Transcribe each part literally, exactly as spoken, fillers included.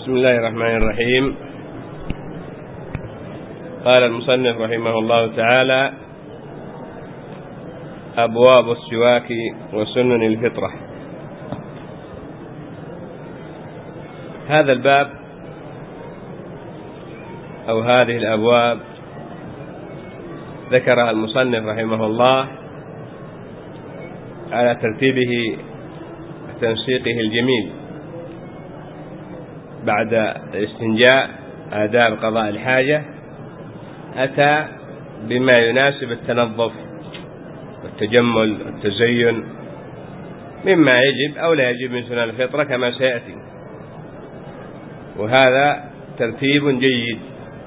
بسم الله الرحمن الرحيم. قال المصنف رحمه الله تعالى: أبواب السواك وسنن الفطرة. هذا الباب أو هذه الأبواب ذكرها المصنف رحمه الله على ترتيبه وتنسيقه الجميل بعد الاستنجاء آداب قضاء الحاجة. أتى بما يناسب التنظف والتجمل والتزين مما يجب أو لا يجب من سنن الفطرة كما سيأتي، وهذا ترتيب جيد.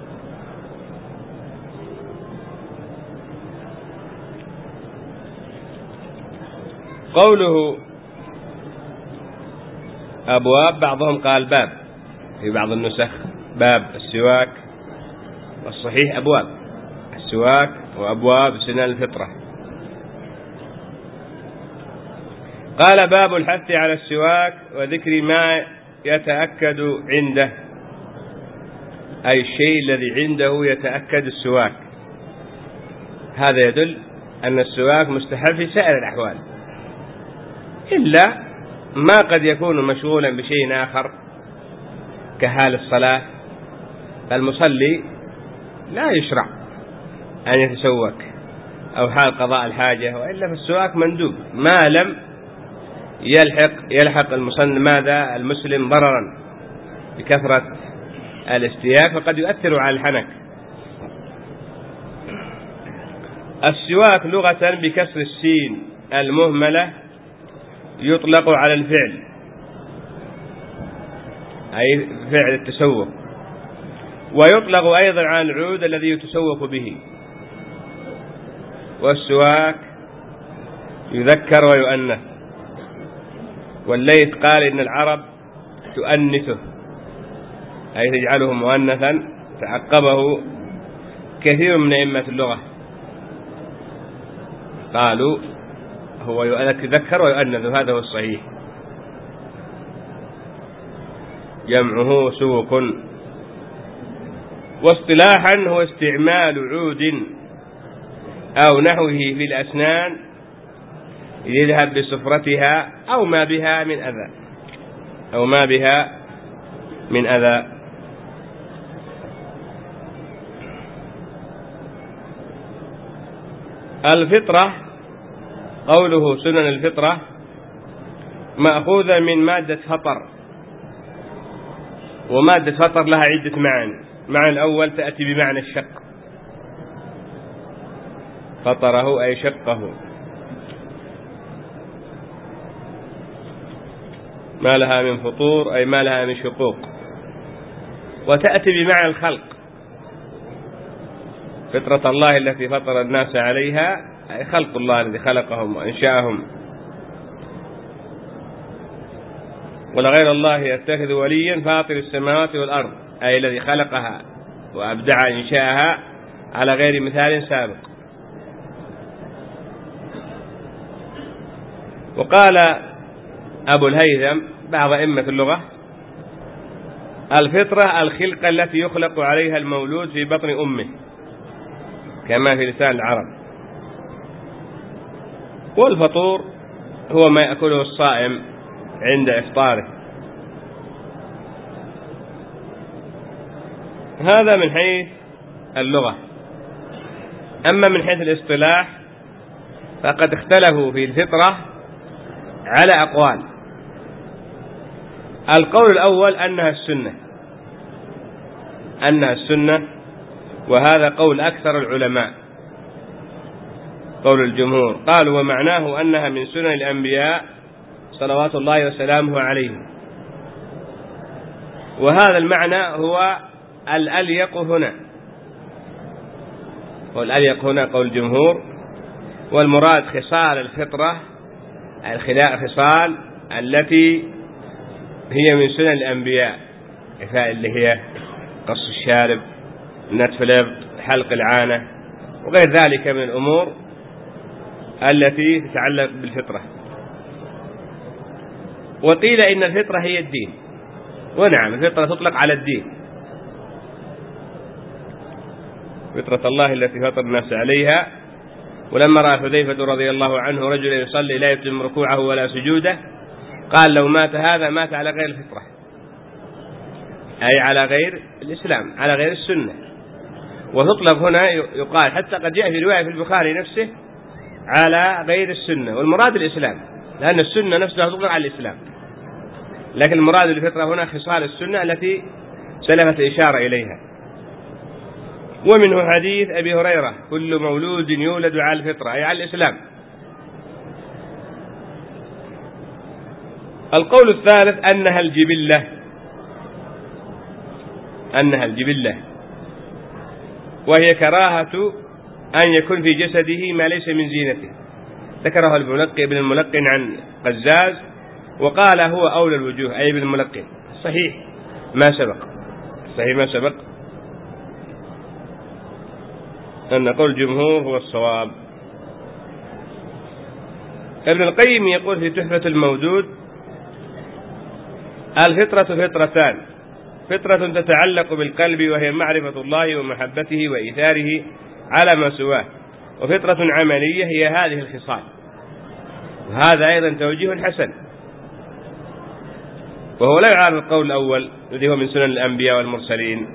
قوله أبواب، بعضهم قال باب، في بعض النسخ باب السواك، والصحيح أبواب السواك وأبواب سنن الفطرة. قال: باب الحث على السواك وذكر ما يتأكد عنده، أي الشيء الذي عنده يتأكد السواك. هذا يدل أن السواك مستحب في سائر الأحوال، إلا ما قد يكون مشغولا بشيء آخر كحال الصلاة، فالمصلي لا يشرع أن يتسوك، أو حال قضاء الحاجة، وإلا فالسواك مندوب ما لم يلحق يلحق المصلي ماذا المسلم ضررا بكثرة الاستياك، فقد يؤثر على الحنك. السواك لغة بكسر السين المهملة يطلق على الفعل، أي فعل التسوق، ويطلق أيضا على العود الذي يتسوق به. والسواك يذكر ويؤنث، والليث قال إن العرب تؤنثه، أي تجعله مؤنثا، تعقبه كثير من أئمة اللغة قالوا هو يذكر ويؤنث، هذا هو الصحيح، جمعه سوق. واصطلاحا هو استعمال عود أو نحوه في الأسنان يذهب بصفرتها أو ما بها من أذى أو ما بها من أذى. الفطرة، قوله سنن الفطرة، مأخوذة من مادة فطر، ومادة فطر لها عدة معاني. المعنى الأول تأتي بمعنى الشق، فطره أي شقه، ما لها من فطور أي ما لها من شقوق. وتأتي بمعنى الخلق، فطرة الله التي فطر الناس عليها، أي خلق الله الذي خلقهم وأنشأهم. ولغير الله يتخذ وليا فاطر السماوات والأرض، أي الذي خلقها وأبدع إنشاءها على غير مثال سابق. وقال أبو الهيثم بعض أئمة اللغة: الفطرة الخلقة التي يخلق عليها المولود في بطن أمه، كما في لسان العرب. والفطور هو ما يأكله الصائم عند إفطاره. هذا من حيث اللغة. أما من حيث الاصطلاح فقد اختلفوا في الفطرة على أقوال. القول الأول أنها السنة أنها السنة وهذا قول أكثر العلماء، قول الجمهور. قالوا: ومعناه أنها من سنن الأنبياء صلوات الله وسلامه عليهم. وهذا المعنى هو الأليق هنا، والأليق هنا قول الجمهور. والمراد خصال الفطرة، الخصال التي هي من سنن الأنبياء، اللي هي قص الشارب، نتف الإبط، حلق العانة، وغير ذلك من الأمور التي تتعلق بالفطرة. وقيل إن الفطرة هي الدين، ونعم الفطرة تطلق على الدين، فطرة الله التي فطر الناس عليها. ولما رأى حذيفة رضي الله عنه رجلا يصلي لا يتم ركوعه ولا سجوده قال لو مات هذا مات على غير الفطرة، أي على غير الإسلام، على غير السنة. وتطلق هنا يقال حتى قد جاء في رواية في البخاري نفسه على غير السنة، والمراد الإسلام، لأن السنة نفسها تطلق على الإسلام، لكن المراد بالفطرة هنا خصال السنة التي سلفت الإشارة إليها. ومنه حديث أبي هريرة كل مولود يولد على الفطرة، أي على الإسلام. القول الثالث أنها الجبلة، أنها الجبلة وهي كراهة أن يكون في جسده ما ليس من زينته. ذكره الملقي ابن الملقن عن قزاز وقال هو أولى الوجوه، أي ابن الملقن. صحيح ما سبق، صحيح ما سبق أن قول الجمهور هو الصواب. ابن القيم يقول في تحفة المودود الفطرة فطرتان، فطرة تتعلق بالقلب وهي معرفة الله ومحبته وإيثاره على ما سواه، وفطرة عملية هي هذه الخصال. وهذا أيضا توجيه حسن، وهو لا يعارض القول الأول الذي هو من سنن الأنبياء والمرسلين.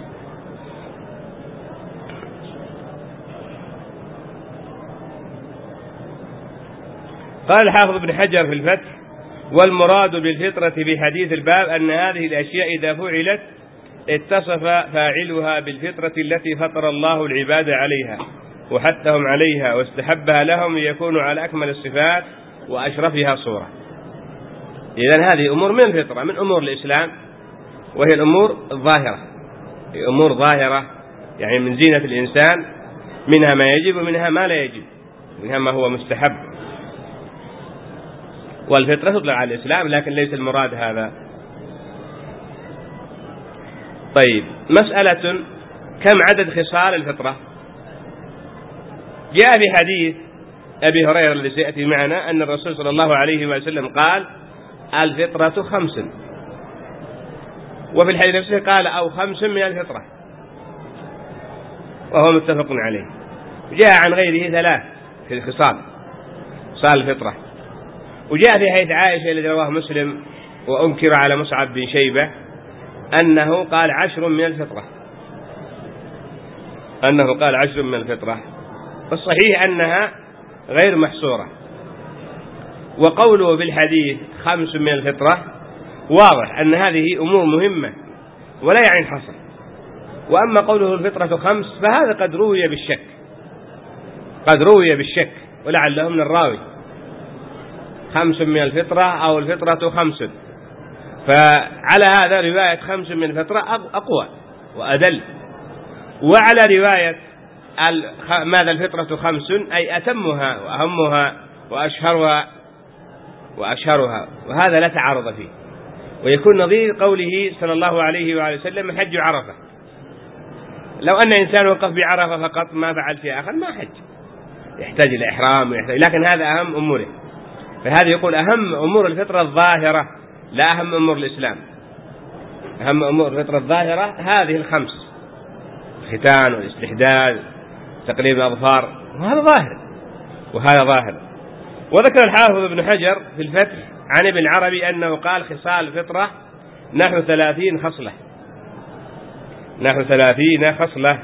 قال الحافظ ابن حجر في الفتح والمراد بالفطرة في حديث الباب أن هذه الأشياء إذا فعلت اتصف فاعلها بالفطرة التي فطر الله العباد عليها وحثهم عليها واستحبها لهم ليكونوا على أكمل الصفات وأشرفها صورة. إذن هذه أمور من الفطرة، من أمور الإسلام، وهي الأمور الظاهرة، هي أمور ظاهرة يعني من زينة الإنسان، منها ما يجب ومنها ما لا يجب، منها ما هو مستحب. والفطرة تطلق على الإسلام لكن ليس المراد هذا. طيب مسألة كم عدد خصال الفطرة؟ جاء في حديث أبي هريرة الذي سيأتي معنا أن الرسول صلى الله عليه وسلم قال الفطرة خمس، وفي الحديث نفسه قال أو خمس من الفطرة، وهو متفق عليه. جاء عن غيره ثلاث في الخصال، خصال الفطرة. وجاء في حديث عائشة الذي رواه مسلم وأنكر على مصعب بن شيبة أنه قال عشر من الفطرة، أنه قال عشر من الفطرة. فالصحيح أنها غير محصورة، وقوله بالحديث خمس من الفطرة واضح أن هذه أمور مهمة ولا يعني الحصر. وأما قوله الفطرة خمس فهذا قد روي بالشك، قد روي بالشك ولعله من الراوي خمس من الفطرة أو الفطرة خمس، فعلى هذا رواية خمس من الفطرة أقوى وأدل. وعلى رواية ماذا الفطرة خمس أي أتمها وأهمها وأشهرها وأشهرها، وهذا لا تعارض فيه، ويكون نظير قوله صلى الله عليه وآله وسلم حج عرفة. لو أن إنسان وقف بعرفة فقط ما فعل في آخر ما حج، يحتاج إلى إحرام ويحتاج، لكن هذا أهم أموره. فهذا يقول أهم أمور الفطرة الظاهرة لا أهم أمور الإسلام. أهم أمور الفطرة الظاهرة هذه الخمس: الختان والاستحداد تقليم الأظفار، وهذا ظاهر وهذا ظاهر. وذكر الحافظ ابن حجر في الفتح عن ابن عربي أنه قال خصال الفطرة نحو ثلاثين خصلة، نحو ثلاثين خصلة.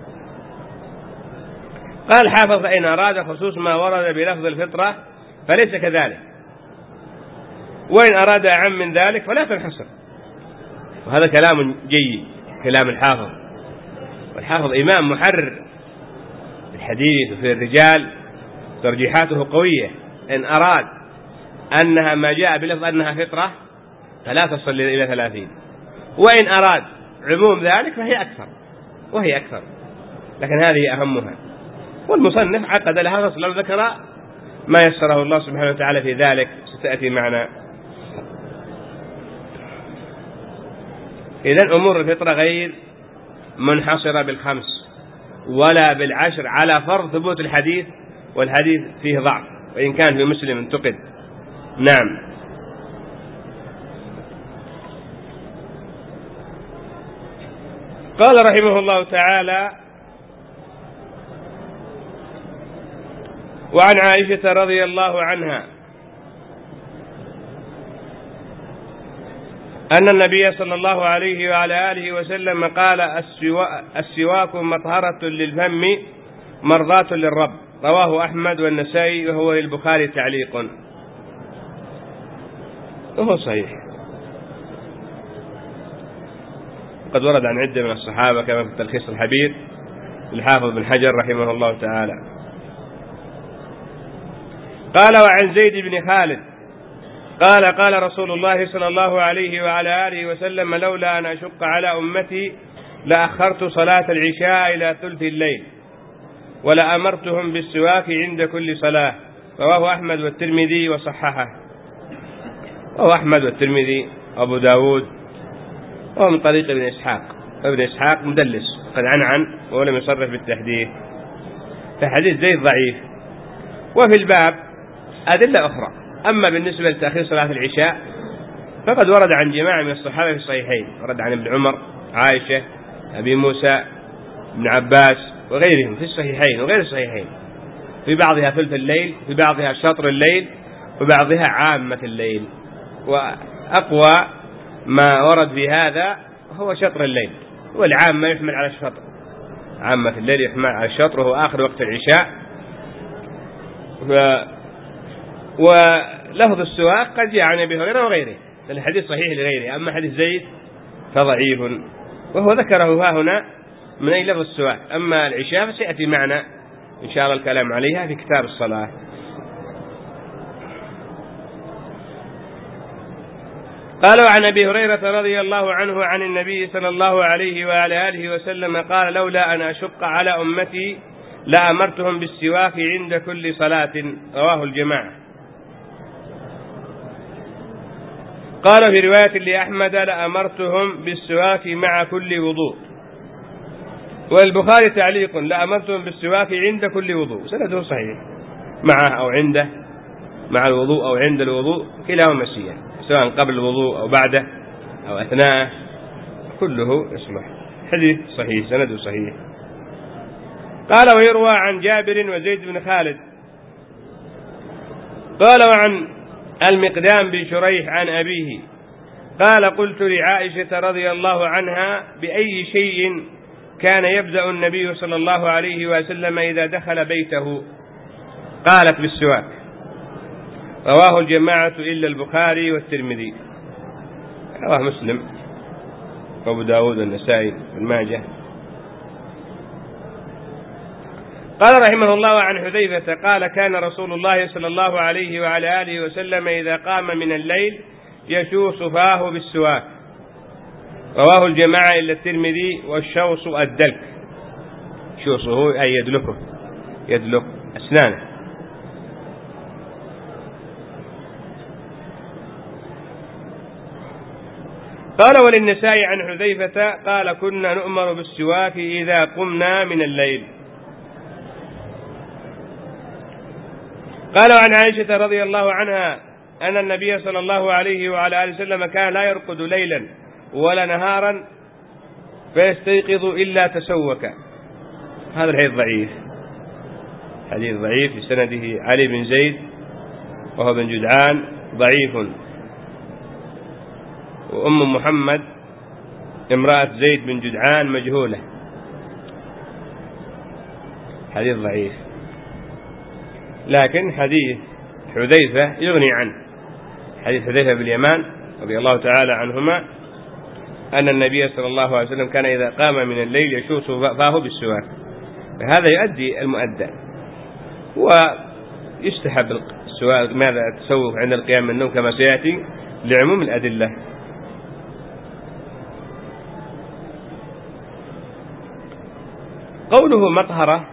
قال الحافظ فإن أراد خصوص ما ورد بلفظ الفطرة فليس كذلك، وإن أراد أعم من ذلك فلا تنحصر. وهذا كلام جيد، كلام الحافظ، والحافظ إمام محرر الحديث وفي الرجال ترجيحاته قوية. إن أراد أنها ما جاء بلفظ أنها فطرة فلا تصل إلى ثلاثين، وإن أراد عموم ذلك فهي أكثر، وهي أكثر، لكن هذه أهمها. والمصنف عقد لها فصل وذكر ما يسره الله سبحانه وتعالى في ذلك، ستأتي معنا. إذن أمور الفطرة غير منحصرة بالخمس ولا بالعشر على فرض ثبوت الحديث، والحديث فيه ضعف وإن كان في مسلم انتقد. نعم. قال رحمه الله تعالى: وعن عائشة رضي الله عنها أن النبي صلى الله عليه وعلى آله وسلم قال: السواك مطهرة للفم مرضاة للرب. رواه أحمد والنسائي وهو للبخاري تعليق، وهو صحيح. قد ورد عن عدة من الصحابة كما في التلخيص الحبير للحافظ بن حجر رحمه الله تعالى. قال: وعن زيد بن خالد قال: قال رسول الله صلى الله عليه وعلى آله وسلم: لولا أن أشق على أمتي لأخرت صلاة العشاء إلى ثلث الليل ولأمرتهم بالسواك عند كل صلاة. رواه أحمد والترمذي وصححه. رواه أحمد والترمذي وأبو داود، وهو من طريق ابن إسحاق، ابن إسحاق مدلس قد عنعن ولم يصرف بالتحديث، فحديث زيد ضعيف. وفي الباب أدلة أخرى. أما بالنسبة لتأخير صلاة العشاء فقد ورد عن جماعة من الصحابة في الصحيحين، ورد عن ابن عمر، عائشة، أبي موسى، ابن عباس وغيرهم في الصحيحين وغير الصحيحين، في بعضها ثلث الليل، في بعضها شطر الليل، وبعضها عامة الليل. وأقوى ما ورد في هذا هو شطر الليل، والعامة يحمل على الشطر، عامة الليل يحمل على الشطر، وهو آخر وقت العشاء. و... ولفظ السواك قد جاء عن أبي هريرة وغيره، الحديث صحيح لغيره. أما حديث زيد فضعيف، وهو ذكره ها هنا من أي لفظ السواك. أما العشاء فسيأتي معنا إن شاء الله الكلام عليها في كتاب الصلاة. قال: وعن أبي هريرة رضي الله عنه عن النبي صلى الله عليه وعلى آله وسلم قال: لولا أن أشق على أمتي لأمرتهم بالسواك عند كل صلاة. رواه الجماعة. قال في رواية لأحمد: لأمرتهم بالسواك مع كل وضوء. والبخاري تعليق: لأمرتهم بالسواك عند كل وضوء. سنده صحيح، معه أو عنده، مع الوضوء أو عند الوضوء، كلاهما مسيح، سواء قبل الوضوء أو بعده أو أثناءه، كله يصلح. حديث صحيح، سنده صحيح. قال: ويروى عن جابر وزيد بن خالد. قال: وعن المقدام بن شريح عن أبيه قال: قلت لعائشة رضي الله عنها: بأي شيء كان يبدأ النبي صلى الله عليه وسلم إذا دخل بيته؟ قالت: بالسواك. رواه الجماعة إلا البخاري والترمذي. رواه مسلم وأبو داود والنسائي وابن ماجه. قال رحمه الله: عن حذيفة قال: كان رسول الله صلى الله عليه وعلى آله وسلم إذا قام من الليل يشوص فاه بالسواك. رواه الجماعة إلا الترمذي. والشوص الدلك، شوصه أي يدلكه، يدلك أسنانه. قال: وللنسائي عن حذيفة قال: كنا نؤمر بالسواك إذا قمنا من الليل. قال: عن عائشة رضي الله عنها أن النبي صلى الله عليه وعلى آله وسلم كان لا يرقد ليلا ولا نهارا فيستيقظ إلا تسوك. هذا الحديث ضعيف، حديث ضعيف في سنده علي بن زيد وهو بن جدعان ضعيف، وأم محمد امرأة زيد بن جدعان مجهولة، حديث ضعيف. لكن حديث حذيفة يغني عنه، حديث حذيفة باليمان رضي الله تعالى عنهما أن النبي صلى الله عليه وسلم كان إذا قام من الليل يشوص فاه بالسواك، فهذا يؤدي المؤدى. ويستحب السواك ماذا التسوق عند القيام من النوم كما سيأتي لعموم الأدلة. قوله مطهرة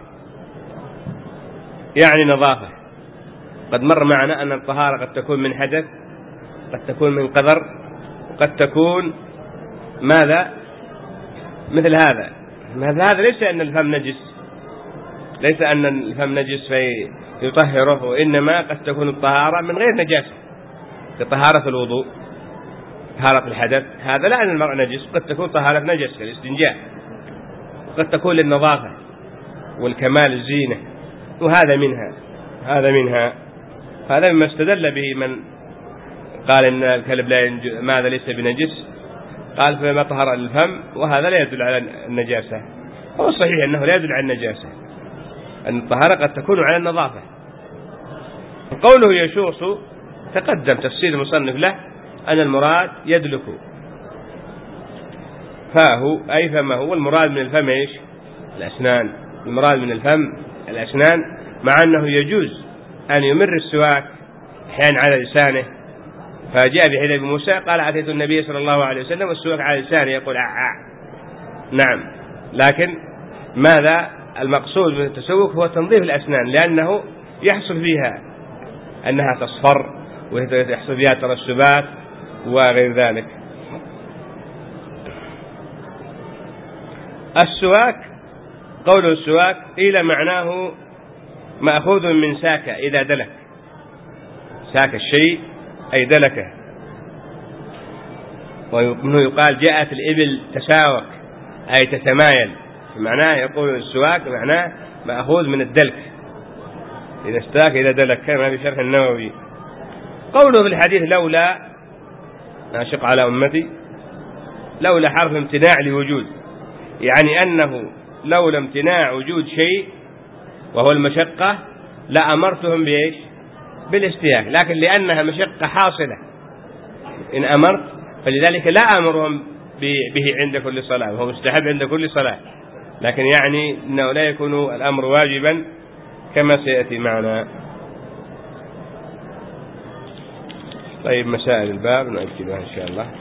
يعني نظافة. قد مر معنا أن الطهارة قد تكون من حدث، قد تكون من قدر، وقد تكون ماذا مثل هذا. مثل هذا ليس أن الفم نجس، ليس أن الفم نجس فيطهره، وإنما قد تكون الطهارة من غير نجاسة كطهارة الوضوء، طهارة الحدث. هذا لا أن المرء نجس، قد تكون طهارة نجس كالاستنجاء وقد تكون للنظافة والكمال الزينة، وهذا منها هذا منها هذا مما استدل به من قال إن الكلب لا ينج... ماذا ليس بنجس، قال فما طهر الفم، وهذا لا يدل على النجاسة. هو صحيح أنه لا يدل على النجاسة، أن الطهارة قد تكون على النظافة. قوله يشوص تقدم تفسير المصنف له أن المراد يدلك فاه أي فمه، والمراد من الفم إيش؟ الأسنان. المراد من الفم الأسنان، مع أنه يجوز أن يمر السواك أحيانا على لسانه، فجاء في حديث موسى قال أتيت النبي صلى الله عليه وسلم والسواك على لسانه يقول أع. نعم، لكن ماذا المقصود من التسوك؟ هو تنظيف الأسنان، لأنه يحصل فيها أنها تصفر ويحصل فيها ترسبات وغير ذلك. السواك قول السواك إلى معناه مأخوذ من ساك إذا دلك، ساك الشيء أي دلكه، ومنه يقال جاءت الإبل تساوك أي تتمايل، معناه يقول السواك معناه مأخوذ من الدلك، إذا استاك إذا دلك، كما في شرح النووي. قوله في الحديث لولا أشق على أمتي، لولا حرف امتناع لوجود، يعني أنه لولا امتناع وجود شيء وهو المشقة لأمرتهم بإيش؟ بالاستياك، لكن لأنها مشقة حاصلة إن أمرت، فلذلك لا أمرهم به عند كل صلاة، وهو مستحب عند كل صلاة، لكن يعني أنه لا يكون الأمر واجبا كما سيأتي معنا. طيب، مسائل الباب نؤجلها إن شاء الله.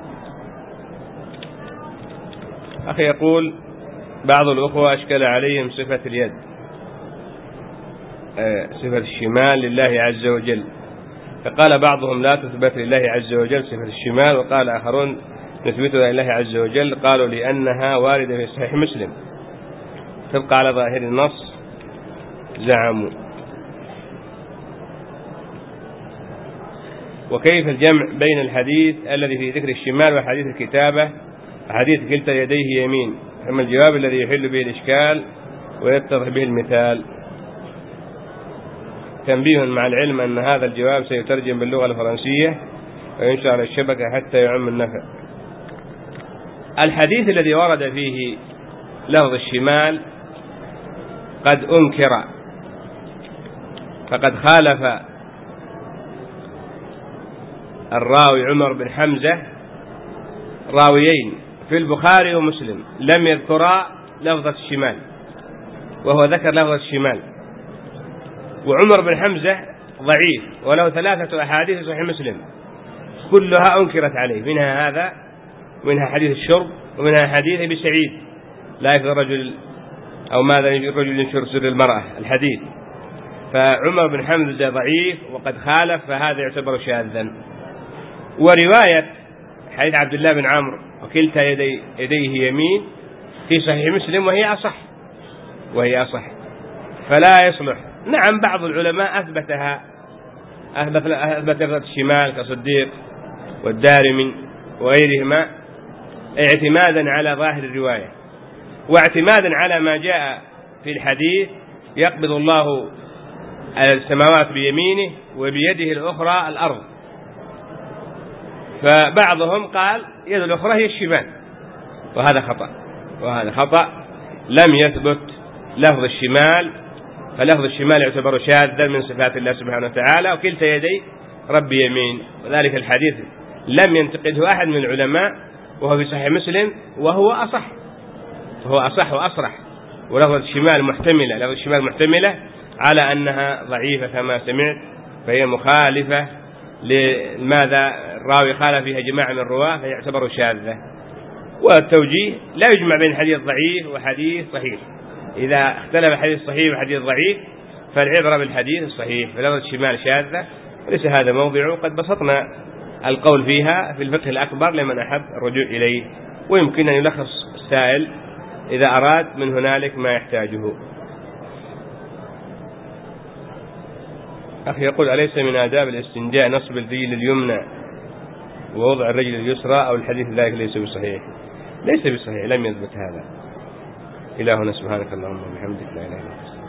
أخي يقول بعض الأخوة أشكل عليهم صفة اليد، صفة الشمال لله عز وجل، فقال بعضهم لا تثبت لله عز وجل صفة الشمال، وقال آخرون نثبتها لله عز وجل، قالوا لأنها واردة في صحيح مسلم تبقى على ظاهر النص زعموا. وكيف الجمع بين الحديث الذي في ذكر الشمال وحديث الكتابة وحديث كلتا يديه يمين؟ أما الجواب الذي يحل به الإشكال ويتضح به المثال. تنبيه مع العلم أن هذا الجواب سيترجم باللغة الفرنسية وينشر على الشبكة حتى يعم النفع. الحديث الذي ورد فيه لفظ الشمال قد أنكر، فقد خالف الراوي عمر بن حمزة راويين في البخاري ومسلم لم يذكرا لفظة الشمال، وهو ذكر لفظة الشمال، وعمر بن حمزة ضعيف وله ثلاثة أحاديث صحيح مسلم كلها أنكرت عليه، منها هذا، ومنها حديث الشرب، ومنها حديث أبي سعيد لا يكفي الرجل أو ماذا الرجل ينشر سر المرأة الحديث. فعمر بن حمزة ضعيف وقد خالف، فهذا يعتبر شاذا. ورواية حديث عبد الله بن عمرو وكلتا يدي يديه يمين في صحيح مسلم وهي أصح وهي أصح فلا يصلح. نعم، بعض العلماء أثبتها، أثبت أثبت لفظة الشمال كصديق والدارمي وغيرهما اعتمادا على ظاهر الرواية، واعتمادا على ما جاء في الحديث يقبض الله السماوات بيمينه وبيده الأخرى الأرض، فبعضهم قال يد الأخرى هي الشمال، وهذا خطأ وهذا خطأ لم يثبت لفظ الشمال، فلفظ الشمال يعتبر شاذا من صفات الله سبحانه وتعالى، وكلتا يدي رب يمين، وذلك الحديث لم ينتقده أحد من العلماء، وهو في صحيح مسلم وهو أصح وهو أصح وأصرح. ولفظ الشمال محتملة لفظ الشمال محتملة على أنها ضعيفة كما سمعت، فهي مخالفة لماذا الراوي خالف فيها جماعة من الرواة فيعتبر شاذة. والتوجيه لا يجمع بين حديث ضعيف وحديث صحيح، إذا اختلف حديث صحيح وحديث ضعيف فالعبرة بالحديث الصحيح، فلفظ الشمال شاذة وليس هذا موضع، وقد بسطنا القول فيها في الفقه الأكبر لمن أحب الرجوع إليه، ويمكن أن يلخص السائل إذا أراد من هنالك ما يحتاجه. أخي يقول أليس من آداب الاستنجاء نصب الرجل اليمنى ووضع الرجل اليسرى، أو الحديث ذلك ليس بصحيح؟ ليس بصحيح، لم يثبت هذا. إلهنا سبحانك اللهم وبحمدك لا إله إلا أنت.